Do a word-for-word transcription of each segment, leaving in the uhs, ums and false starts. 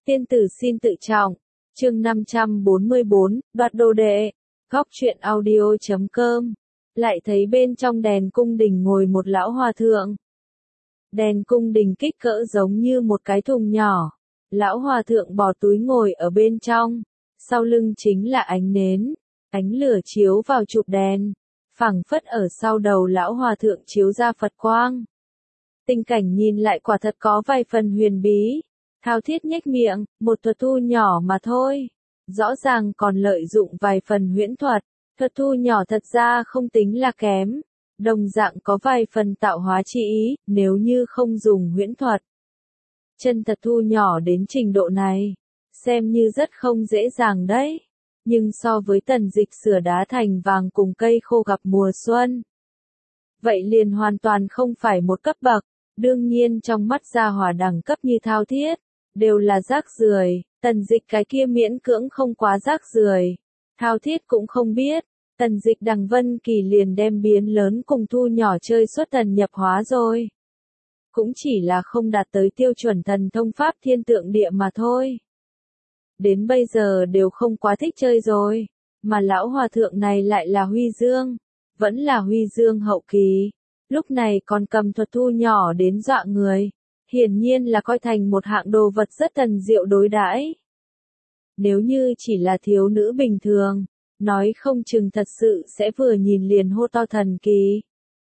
Tiên tử xin tự trọng. Chương năm trăm bốn mươi bốn, đoạt đồ đệ. Góc truyện audio chấm com. Lại thấy bên trong đèn cung đình ngồi một lão hòa thượng. Đèn cung đình kích cỡ giống như một cái thùng nhỏ. Lão hòa thượng bỏ túi ngồi ở bên trong. Sau lưng chính là ánh nến. Ánh lửa chiếu vào chụp đèn. Phẳng phất ở sau đầu lão hòa thượng chiếu ra Phật quang. Tình cảnh nhìn lại quả thật có vài phần huyền bí. Thao Thiết nhếch miệng, một thuật thu nhỏ mà thôi. Rõ ràng còn lợi dụng vài phần huyễn thuật. Thuật thu nhỏ thật ra không tính là kém. Đồng dạng có vài phần tạo hóa chi ý, nếu như không dùng huyễn thuật. Chân thật thu nhỏ đến trình độ này, xem như rất không dễ dàng đấy. Nhưng so với Tần Dịch sửa đá thành vàng cùng cây khô gặp mùa xuân, vậy liền hoàn toàn không phải một cấp bậc. Đương nhiên trong mắt gia hỏa đẳng cấp như Thao Thiết, đều là rác rưởi. Tần Dịch cái kia miễn cưỡng không quá rác rưởi. Thao Thiết cũng không biết, Tần Dịch đằng Vân Kỳ liền đem biến lớn cùng thu nhỏ chơi xuất thần nhập hóa rồi. Cũng chỉ là không đạt tới tiêu chuẩn thần thông pháp thiên tượng địa mà thôi. Đến bây giờ đều không quá thích chơi rồi, mà lão hòa thượng này lại là Huy Dương, vẫn là Huy Dương hậu kỳ, lúc này còn cầm thuật thu nhỏ đến dọa người, hiển nhiên là coi thành một hạng đồ vật rất thần diệu đối đãi. Nếu như chỉ là thiếu nữ bình thường, nói không chừng thật sự sẽ vừa nhìn liền hô to thần kỳ.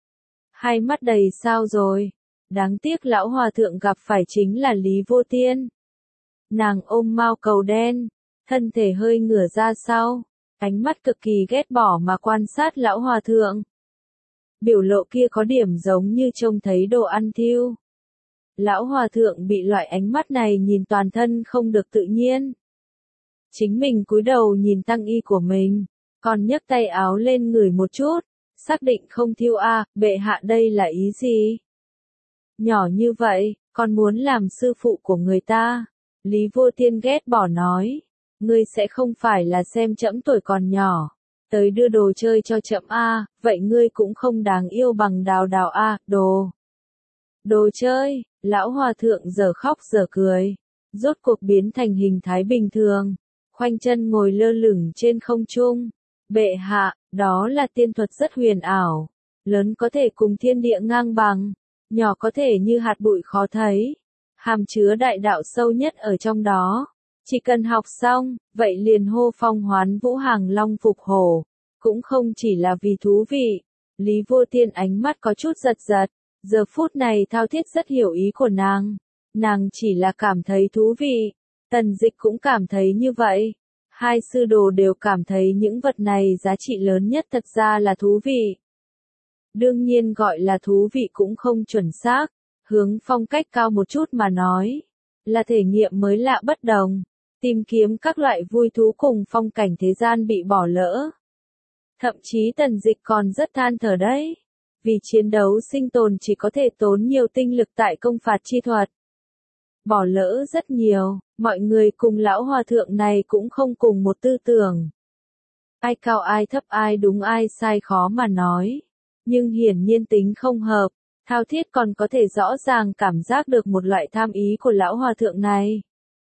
Hai mắt đầy sao rồi, đáng tiếc lão hòa thượng gặp phải chính là Lý Vô Tiên. Nàng ôm mao cầu đen, thân thể hơi ngửa ra sau, ánh mắt cực kỳ ghét bỏ mà quan sát lão hòa thượng. Biểu lộ kia có điểm giống như trông thấy đồ ăn thiêu. Lão hòa thượng bị loại ánh mắt này nhìn toàn thân không được tự nhiên. Chính mình cúi đầu nhìn tăng y của mình, còn nhấc tay áo lên ngửi một chút, xác định không thiêu a, à, bệ hạ đây là ý gì? Nhỏ như vậy, còn muốn làm sư phụ của người ta. Lý Vô Tiên ghét bỏ nói, ngươi sẽ không phải là xem trẫm tuổi còn nhỏ, tới đưa đồ chơi cho trẫm a, vậy ngươi cũng không đáng yêu bằng Đào Đào a, đồ. Đồ chơi, lão hòa thượng giờ khóc giờ cười, rốt cuộc biến thành hình thái bình thường, khoanh chân ngồi lơ lửng trên không trung. Bệ hạ, đó là tiên thuật rất huyền ảo, lớn có thể cùng thiên địa ngang bằng, nhỏ có thể như hạt bụi khó thấy, hàm chứa đại đạo sâu nhất ở trong đó. Chỉ cần học xong, vậy liền hô phong hoán vũ hàng long phục hổ, cũng không chỉ là vì thú vị. Lý Vô Tiên ánh mắt có chút giật giật, giờ phút này Thao Thiết rất hiểu ý của nàng, nàng chỉ là cảm thấy thú vị, Tần Dịch cũng cảm thấy như vậy. Hai sư đồ đều cảm thấy những vật này giá trị lớn nhất thật ra là thú vị. Đương nhiên gọi là thú vị cũng không chuẩn xác, hướng phong cách cao một chút mà nói, là thể nghiệm mới lạ bất đồng, tìm kiếm các loại vui thú cùng phong cảnh thế gian bị bỏ lỡ. Thậm chí Tần Dịch còn rất than thở đấy, vì chiến đấu sinh tồn chỉ có thể tốn nhiều tinh lực tại công phạt chi thuật. Bỏ lỡ rất nhiều, mọi người cùng lão hòa thượng này cũng không cùng một tư tưởng. Ai cao ai thấp ai đúng ai sai khó mà nói. Nhưng hiển nhiên tính không hợp, Thao Thiết còn có thể rõ ràng cảm giác được một loại tham ý của lão hòa thượng này.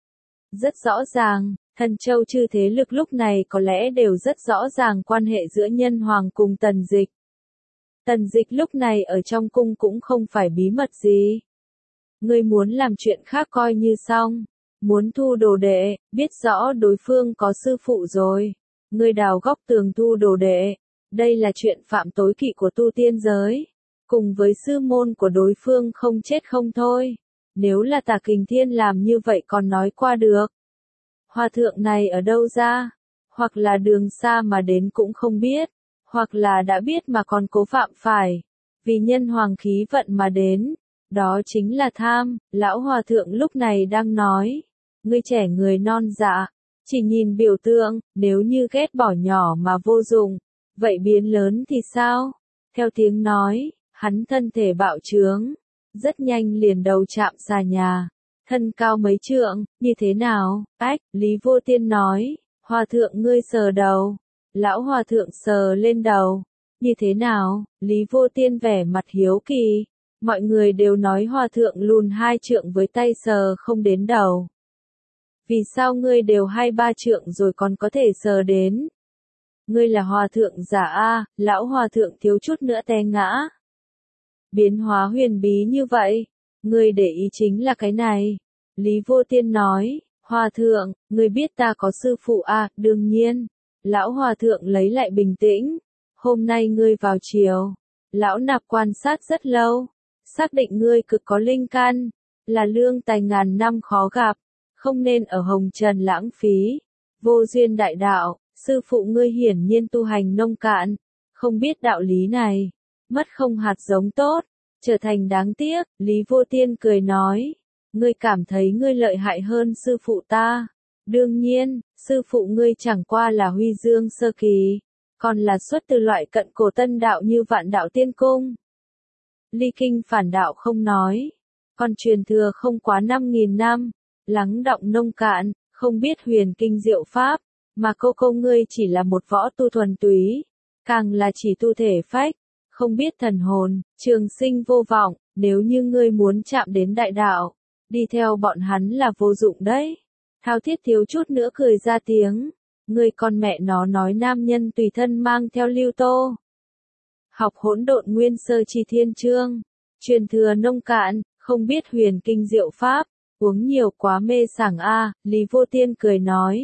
Rất rõ ràng, Thần Châu chư thế lực lúc này có lẽ đều rất rõ ràng quan hệ giữa Nhân Hoàng cùng Tần Dịch. Tần Dịch lúc này ở trong cung cũng không phải bí mật gì. Ngươi muốn làm chuyện khác coi như xong, muốn thu đồ đệ, biết rõ đối phương có sư phụ rồi, ngươi đào góc tường thu đồ đệ, đây là chuyện phạm tối kỵ của tu tiên giới, cùng với sư môn của đối phương không chết không thôi, nếu là Tà Kình Thiên làm như vậy còn nói qua được. Hòa thượng này ở đâu ra, hoặc là đường xa mà đến cũng không biết, hoặc là đã biết mà còn cố phạm phải, vì Nhân Hoàng khí vận mà đến. Đó chính là tham, lão hòa thượng lúc này đang nói. Ngươi trẻ người non dạ, chỉ nhìn biểu tượng, nếu như ghét bỏ nhỏ mà vô dụng, vậy biến lớn thì sao? Theo tiếng nói, hắn thân thể bạo trướng, rất nhanh liền đầu chạm xà nhà, thân cao mấy trượng, như thế nào? Ách, Lý Vô Tiên nói, hòa thượng ngươi sờ đầu. Lão hòa thượng sờ lên đầu, như thế nào? Lý Vô Tiên vẻ mặt hiếu kỳ. Mọi người đều nói hòa thượng lùn hai trượng với tay sờ không đến đầu. Vì sao ngươi đều hai ba trượng rồi còn có thể sờ đến? Ngươi là hòa thượng giả a, lão hòa thượng thiếu chút nữa té ngã. Biến hóa huyền bí như vậy, ngươi để ý chính là cái này. Lý Vô Tiên nói, hòa thượng, ngươi biết ta có sư phụ a, đương nhiên. Lão hòa thượng lấy lại bình tĩnh. Hôm nay ngươi vào chiều. Lão nạp quan sát rất lâu. Xác định ngươi cực có linh căn. Là lương tài ngàn năm khó gặp. Không nên ở hồng trần lãng phí. Vô duyên đại đạo, sư phụ ngươi hiển nhiên tu hành nông cạn. Không biết đạo lý này. Mất không hạt giống tốt. Trở thành đáng tiếc. Lý Vô Tiên cười nói. Ngươi cảm thấy ngươi lợi hại hơn sư phụ ta. Đương nhiên, sư phụ ngươi chẳng qua là huy dương sơ kỳ, còn là xuất từ loại cận cổ tân đạo như vạn đạo tiên cung. Ly kinh phản đạo không nói, còn truyền thừa không quá năm nghìn năm, lắng đọng nông cạn, không biết huyền kinh diệu pháp, mà cô cô ngươi chỉ là một võ tu thuần túy, càng là chỉ tu thể phách, không biết thần hồn, trường sinh vô vọng, nếu như ngươi muốn chạm đến đại đạo, đi theo bọn hắn là vô dụng đấy. Thao Thiết thiếu chút nữa cười ra tiếng, người con mẹ nó nói nam nhân tùy thân mang theo lưu tô. Học hỗn độn nguyên sơ chi thiên chương, truyền thừa nông cạn, không biết huyền kinh diệu pháp, uống nhiều quá mê sảng a, Lý Vô Tiên cười nói.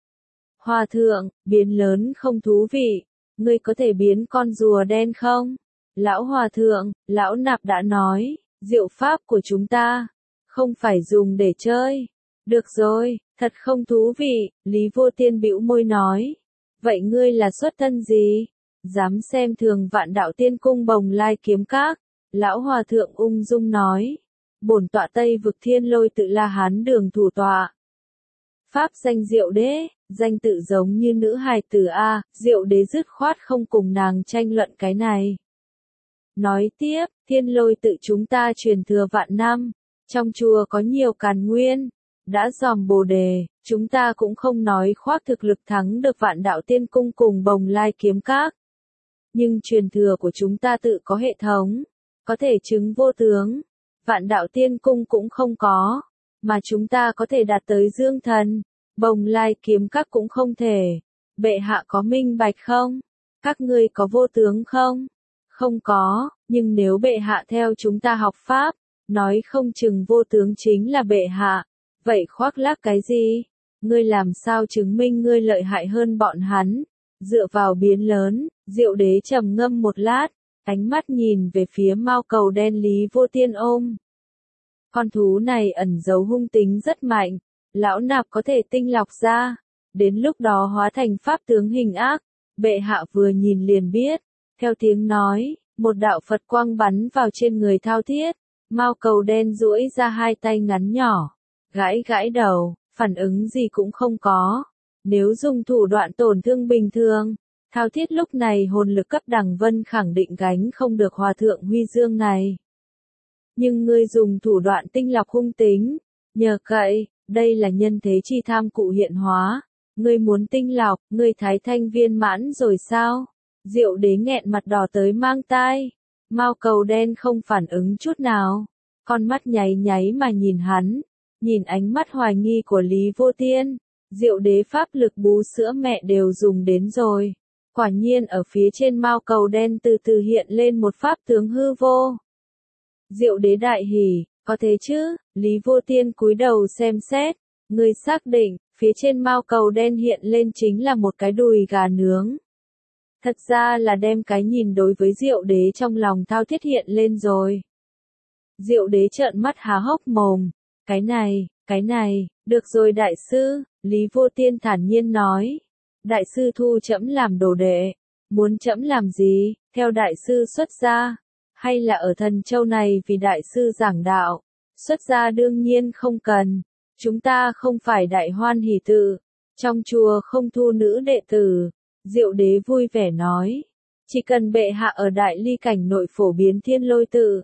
Hòa thượng, biến lớn không thú vị, ngươi có thể biến con rùa đen không? Lão hòa thượng, lão nạp đã nói, diệu pháp của chúng ta, không phải dùng để chơi. Được rồi, thật không thú vị, Lý Vô Tiên bĩu môi nói. Vậy ngươi là xuất thân gì? Dám xem thường vạn đạo tiên cung Bồng Lai kiếm các. Lão hòa thượng ung dung nói. Bổn tọa Tây vực Thiên Lôi Tự La Hán đường thủ tọa. Pháp danh Diệu Đế, danh tự giống như nữ hài tử a, Diệu Đế dứt khoát không cùng nàng tranh luận cái này. Nói tiếp, Thiên Lôi Tự chúng ta truyền thừa vạn năm, trong chùa có nhiều càn nguyên. Đã dòm bồ đề, chúng ta cũng không nói khoác thực lực thắng được vạn đạo tiên cung cùng Bồng Lai kiếm các. Nhưng truyền thừa của chúng ta tự có hệ thống, có thể chứng vô tướng. Vạn đạo tiên cung cũng không có, mà chúng ta có thể đạt tới dương thần. Bồng Lai kiếm các cũng không thể. Bệ hạ có minh bạch không? Các ngươi có vô tướng không? Không có, nhưng nếu bệ hạ theo chúng ta học pháp, nói không chừng vô tướng chính là bệ hạ. Vậy khoác lác cái gì? Ngươi làm sao chứng minh ngươi lợi hại hơn bọn hắn? Dựa vào biến lớn, Diệu Đế trầm ngâm một lát, ánh mắt nhìn về phía mao cầu đen Lý Vô Tiên ôm. Con thú này ẩn giấu hung tính rất mạnh, lão nạp có thể tinh lọc ra, đến lúc đó hóa thành pháp tướng hình ác, bệ hạ vừa nhìn liền biết. Theo tiếng nói, một đạo Phật quang bắn vào trên người Thao Thiết, mao cầu đen duỗi ra hai tay ngắn nhỏ. Gãi gãi đầu, phản ứng gì cũng không có. Nếu dùng thủ đoạn tổn thương bình thường, Thao Thiết lúc này hồn lực cấp đẳng vân khẳng định gánh không được hòa thượng huy dương này. Nhưng ngươi dùng thủ đoạn tinh lọc hung tính, nhờ cậy, đây là nhân thế chi tham cụ hiện hóa. Ngươi muốn tinh lọc, ngươi thái thanh viên mãn rồi sao? Diệu Đế nghẹn mặt đỏ tới mang tai. Mao cầu đen không phản ứng chút nào. Con mắt nháy nháy mà nhìn hắn. Nhìn ánh mắt hoài nghi của Lý Vô Tiên, Diệu Đế pháp lực bú sữa mẹ đều dùng đến rồi. Quả nhiên ở phía trên mao cầu đen từ từ hiện lên một pháp tướng hư vô. Diệu Đế đại hỉ, có thế chứ? Lý Vô Tiên cúi đầu xem xét, người xác định, phía trên mao cầu đen hiện lên chính là một cái đùi gà nướng. Thật ra là đem cái nhìn đối với Diệu Đế trong lòng Thao Thiết hiện lên rồi. Diệu Đế trợn mắt há hốc mồm. Cái này, cái này, được rồi đại sư, Lý Vô Tiên thản nhiên nói. Đại sư thu trẫm làm đồ đệ, muốn trẫm làm gì, theo đại sư xuất gia, hay là ở Thần Châu này vì đại sư giảng đạo, xuất gia đương nhiên không cần, chúng ta không phải đại hoan hỷ tự, trong chùa không thu nữ đệ tử, Diệu Đế vui vẻ nói, chỉ cần bệ hạ ở đại ly cảnh nội phổ biến Thiên Lôi Tự,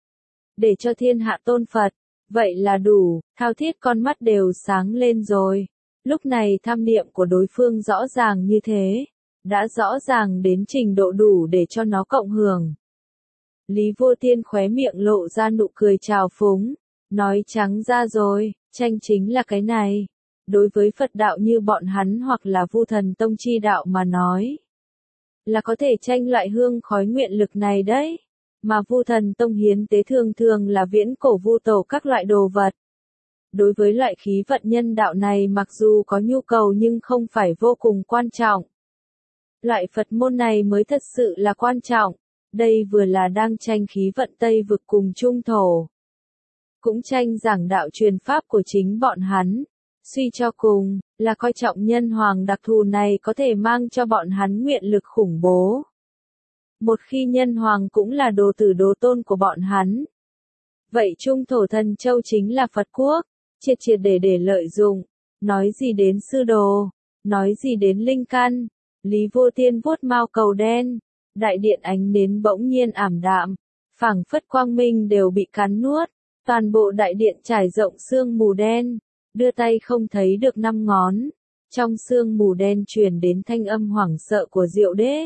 để cho thiên hạ tôn Phật. Vậy là đủ, Thao Thiết con mắt đều sáng lên rồi. Lúc này tham niệm của đối phương rõ ràng như thế, đã rõ ràng đến trình độ đủ để cho nó cộng hưởng. Lý Vô Tiên khóe miệng lộ ra nụ cười trào phúng, nói trắng ra rồi, tranh chính là cái này. đối với Phật đạo như bọn hắn hoặc là Vu Thần Tông chi đạo mà nói, là có thể tranh loại hương khói nguyện lực này đấy. Mà Vu Thần Tông hiến tế thường thường là viễn cổ vu tổ các loại đồ vật. Đối với loại khí vận nhân đạo này mặc dù có nhu cầu nhưng không phải vô cùng quan trọng. Loại Phật môn này mới thật sự là quan trọng. Đây vừa là đang tranh khí vận Tây vực cùng Trung thổ, cũng tranh giảng đạo truyền pháp của chính bọn hắn. Suy cho cùng, là coi trọng nhân hoàng đặc thù này có thể mang cho bọn hắn nguyện lực khủng bố. Một khi nhân hoàng cũng là đồ tử đồ tôn của bọn hắn. Vậy Trung thổ Thần Châu chính là Phật quốc, triệt triệt để để lợi dụng. Nói gì đến sư đồ, nói gì đến linh căn, Lý Vô Tiên vuốt mao cầu đen, đại điện ánh nến bỗng nhiên ảm đạm, phảng phất quang minh đều bị cắn nuốt, toàn bộ đại điện trải rộng sương mù đen, đưa tay không thấy được năm ngón, trong sương mù đen truyền đến thanh âm hoảng sợ của Diệu Đế.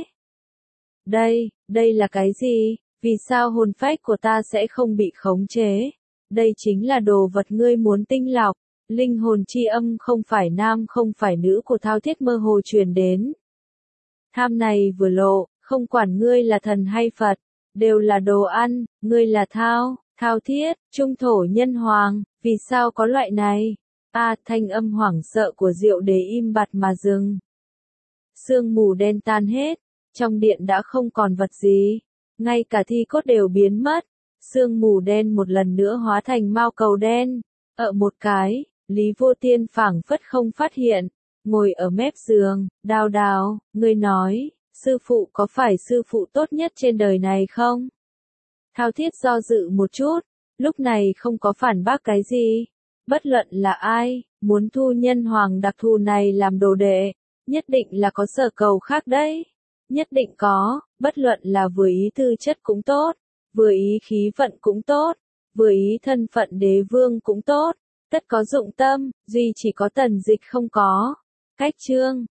Đây, đây là cái gì? Vì sao hồn phách của ta sẽ không bị khống chế? Đây chính là đồ vật ngươi muốn tinh lọc, linh hồn chi âm không phải nam không phải nữ của Thao Thiết mơ hồ truyền đến. Tham này vừa lộ, không quản ngươi là thần hay Phật, đều là đồ ăn, ngươi là Thao, Thao Thiết, Trung thổ nhân hoàng, vì sao có loại này? A, à, thanh âm hoảng sợ của Diệu Đế im bặt mà dừng. Sương mù đen tan hết, trong điện đã không còn vật gì, ngay cả thi cốt đều biến mất. Sương mù đen một lần nữa hóa thành mao cầu đen. Ở một cái, Lý Vô Tiên phảng phất không phát hiện, ngồi ở mép giường, Đào Đào, ngươi nói, sư phụ có phải sư phụ tốt nhất trên đời này không? Thao Thiết do dự một chút, lúc này không có phản bác cái gì. Bất luận là ai, muốn thu nhân hoàng đặc thù này làm đồ đệ, nhất định là có sở cầu khác đấy. Nhất định có, bất luận là vừa ý tư chất cũng tốt, vừa ý khí vận cũng tốt, vừa ý thân phận đế vương cũng tốt, tất có dụng tâm, duy chỉ có Tần Dịch không có. Cách chương